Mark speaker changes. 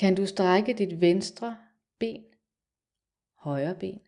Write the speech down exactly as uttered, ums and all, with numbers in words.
Speaker 1: Kan du strække dit venstre ben, højre ben